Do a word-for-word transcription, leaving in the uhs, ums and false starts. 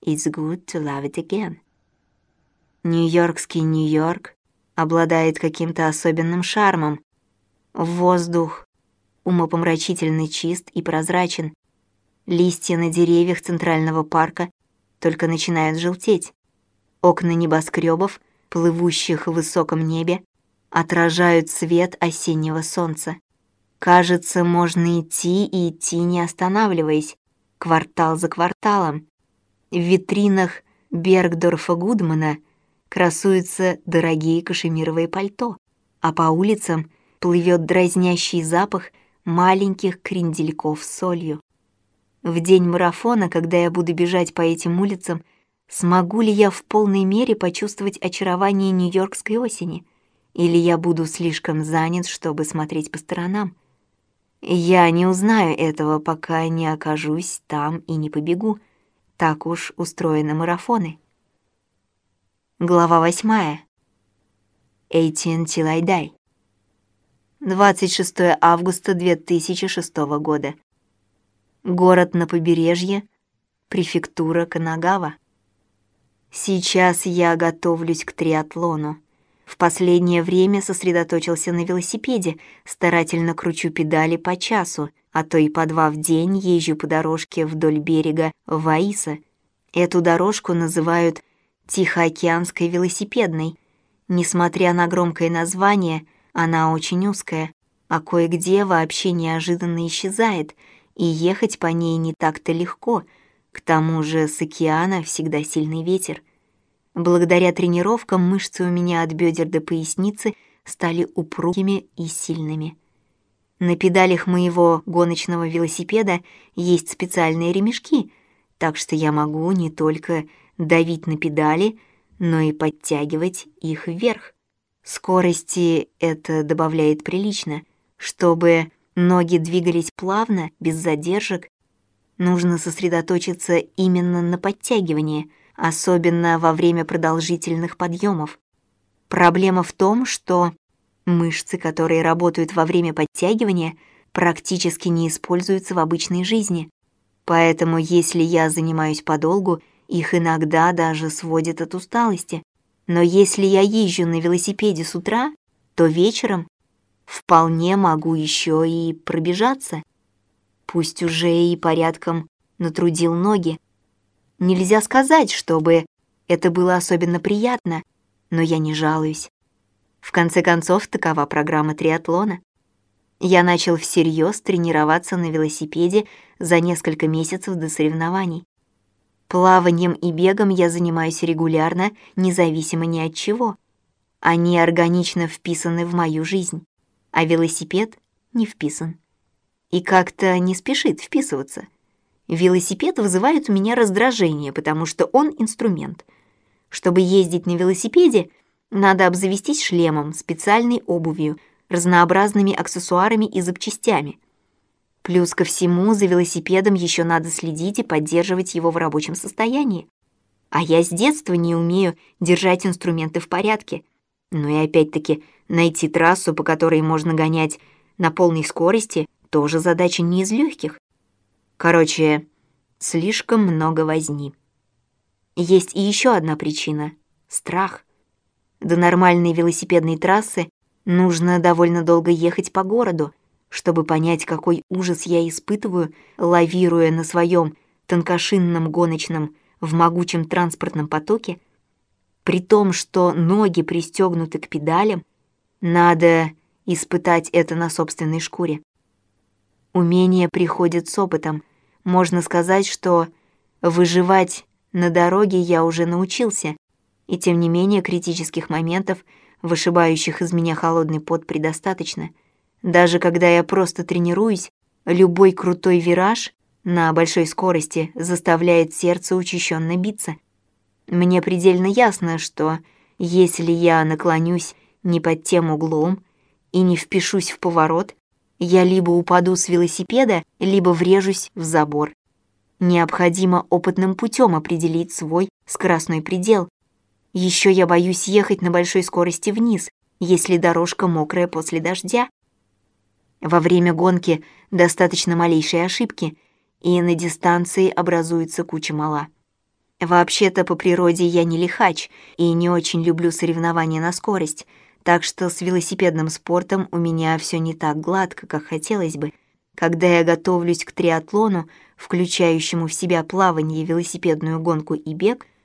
it's good to love it again. Нью-Йоркский Нью-Йорк обладает каким-то особенным шармом. Воздух умопомрачительно чист и прозрачен. Листья на деревьях Центрального парка только начинают желтеть. Окна небоскребов, плывущих в высоком небе, отражают свет осеннего солнца. Кажется, можно идти и идти, не останавливаясь, квартал за кварталом. В витринах Бергдорфа Гудмана красуются дорогие кашемировые пальто, а по улицам плывет дразнящий запах маленьких крендельков с солью. В день марафона, когда я буду бежать по этим улицам, смогу ли я в полной мере почувствовать очарование нью-йоркской осени? Или я буду слишком занят, чтобы смотреть по сторонам? Я не узнаю этого, пока не окажусь там и не побегу. Так уж устроены марафоны. Глава восьмая. eighteen till I die. двадцать шестого августа две тысячи шестого года. Город на побережье, префектура Канагава. Сейчас я готовлюсь к триатлону. В последнее время сосредоточился на велосипеде, старательно кручу педали по часу, а то и по два в день езжу по дорожке вдоль берега Ваиса. Эту дорожку называют Тихоокеанской велосипедной. Несмотря на громкое название, она очень узкая, а кое-где вообще неожиданно исчезает, и ехать по ней не так-то легко, к тому же с океана всегда сильный ветер. Благодаря тренировкам мышцы у меня от бедер до поясницы стали упругими и сильными. На педалях моего гоночного велосипеда есть специальные ремешки, так что я могу не только давить на педали, но и подтягивать их вверх. Скорости это добавляет прилично. Чтобы ноги двигались плавно, без задержек, нужно сосредоточиться именно на подтягивании, особенно во время продолжительных подъемов. Проблема в том, что мышцы, которые работают во время подтягивания, практически не используются в обычной жизни. Поэтому, если я занимаюсь подолгу, их иногда даже сводит от усталости. Но если я езжу на велосипеде с утра, то вечером вполне могу еще и пробежаться. Пусть уже и порядком натрудил ноги. Нельзя сказать, чтобы это было особенно приятно, но я не жалуюсь. В конце концов, такова программа триатлона. Я начал всерьез тренироваться на велосипеде за несколько месяцев до соревнований. Плаванием и бегом я занимаюсь регулярно, независимо ни от чего. Они органично вписаны в мою жизнь, а велосипед не вписан. И как-то не спешит вписываться. Велосипед вызывает у меня раздражение, потому что он инструмент. Чтобы ездить на велосипеде, надо обзавестись шлемом, специальной обувью, разнообразными аксессуарами и запчастями. Плюс ко всему, за велосипедом еще надо следить и поддерживать его в рабочем состоянии. А я с детства не умею держать инструменты в порядке. Ну и опять-таки, найти трассу, по которой можно гонять на полной скорости, тоже задача не из легких. Короче, слишком много возни. Есть и еще одна причина — страх. До нормальной велосипедной трассы нужно довольно долго ехать по городу, чтобы понять, какой ужас я испытываю, лавируя на своем тонкошинном гоночном в могучем транспортном потоке. При том, что ноги пристегнуты к педалям, надо испытать это на собственной шкуре. Умение приходит с опытом. Можно сказать, что выживать на дороге я уже научился, и тем не менее критических моментов, вышибающих из меня холодный пот, предостаточно. Даже когда я просто тренируюсь, любой крутой вираж на большой скорости заставляет сердце учащенно биться. Мне предельно ясно, что если я наклонюсь не под тем углом и не впишусь в поворот, я либо упаду с велосипеда, либо врежусь в забор. Необходимо опытным путем определить свой скоростной предел. Еще я боюсь ехать на большой скорости вниз, если дорожка мокрая после дождя. Во время гонки достаточно малейшей ошибки, и на дистанции образуется куча мала. Вообще-то по природе я не лихач и не очень люблю соревнования на скорость, так что с велосипедным спортом у меня все не так гладко, как хотелось бы. Когда я готовлюсь к триатлону, включающему в себя плавание, велосипедную гонку и бег,